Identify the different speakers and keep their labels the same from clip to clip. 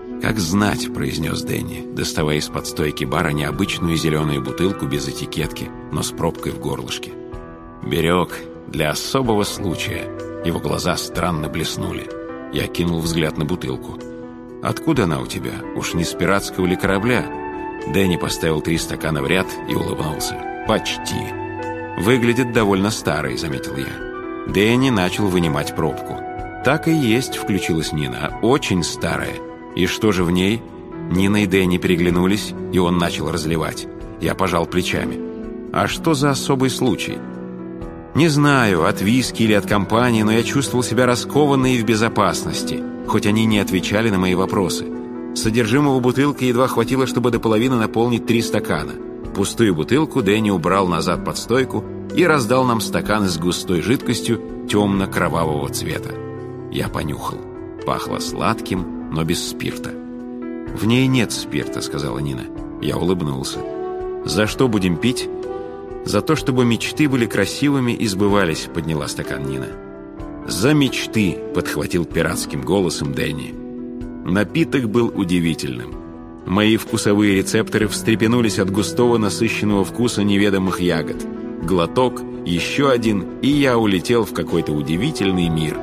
Speaker 1: «Как знать», — произнес Дэнни, доставая из-под стойки бара необычную зеленую бутылку без этикетки, но с пробкой в горлышке. «Берег для особого случая». Его глаза странно блеснули. Я кинул взгляд на бутылку. «Откуда она у тебя? Уж не с пиратского ли корабля?» Дэнни поставил 3 стакана в ряд и улыбнулся. «Почти. Выглядит довольно старой», — заметил я. Дэнни начал вынимать пробку. «Так и есть», — включилась Нина. «Очень старая. И что же в ней?» Нина и Дэнни переглянулись, и он начал разливать. Я пожал плечами. «А что за особый случай?» «Не знаю, от виски или от компании, но я чувствовал себя раскованно и в безопасности, хоть они не отвечали на мои вопросы. Содержимого бутылки едва хватило, чтобы до половины наполнить 3 стакана. Пустую бутылку Дэнни убрал назад под стойку и раздал нам стаканы с густой жидкостью темно-кровавого цвета. Я понюхал. Пахло сладким, но без спирта. «В ней нет спирта», — сказала Нина. Я улыбнулся. «За что будем пить?» «За то, чтобы мечты были красивыми и сбывались», — подняла стакан Нина. «За мечты», — подхватил пиратским голосом Дэнни. Напиток был удивительным. Мои вкусовые рецепторы встрепенулись от густого насыщенного вкуса неведомых ягод. Глоток, еще один, и я улетел в какой-то удивительный мир.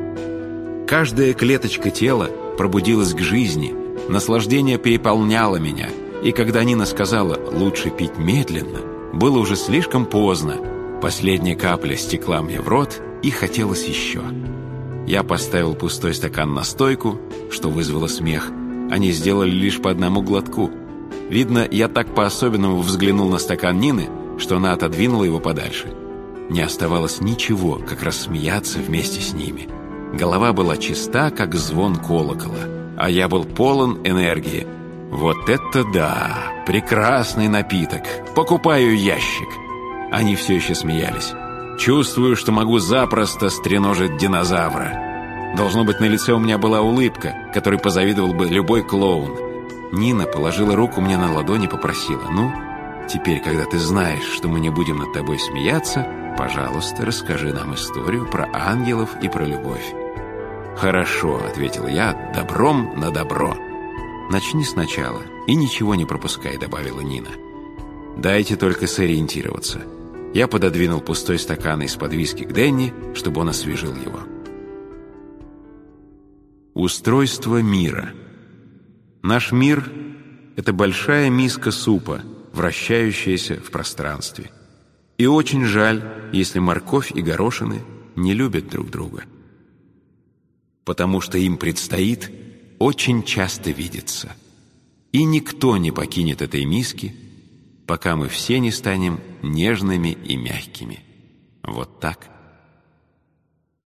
Speaker 1: Каждая клеточка тела пробудилась к жизни, наслаждение переполняло меня, и когда Нина сказала «лучше пить медленно», было уже слишком поздно. Последняя капля стекла мне в рот, и хотелось еще. Я поставил пустой стакан на стойку, что вызвало смех. Они сделали лишь по одному глотку. Видно, я так по-особенному взглянул на стакан Нины, что она отодвинула его подальше. Не оставалось ничего, как рассмеяться вместе с ними. Голова была чиста, как звон колокола, а я был полон энергии. Вот это да! Прекрасный напиток! Покупаю ящик! Они все еще смеялись. Чувствую, что могу запросто стреножить динозавра. Должно быть, на лице у меня была улыбка, которой позавидовал бы любой клоун. Нина положила руку мне на ладонь и попросила: «Ну, теперь, когда ты знаешь, что мы не будем над тобой смеяться, пожалуйста, расскажи нам историю про ангелов и про любовь». «Хорошо», — ответил я, — «добром на добро». «Начни сначала и ничего не пропускай», — добавила Нина. «Дайте только сориентироваться». Я пододвинул пустой стакан из-под виски к Дэнни, чтобы он освежил его. Устройство мира. Наш мир — это большая миска супа, вращающаяся в пространстве. И очень жаль, если морковь и горошины не любят друг друга. Потому что им предстоит очень часто видеться. И никто не покинет этой миски, пока мы все не станем нежными и мягкими. Вот так.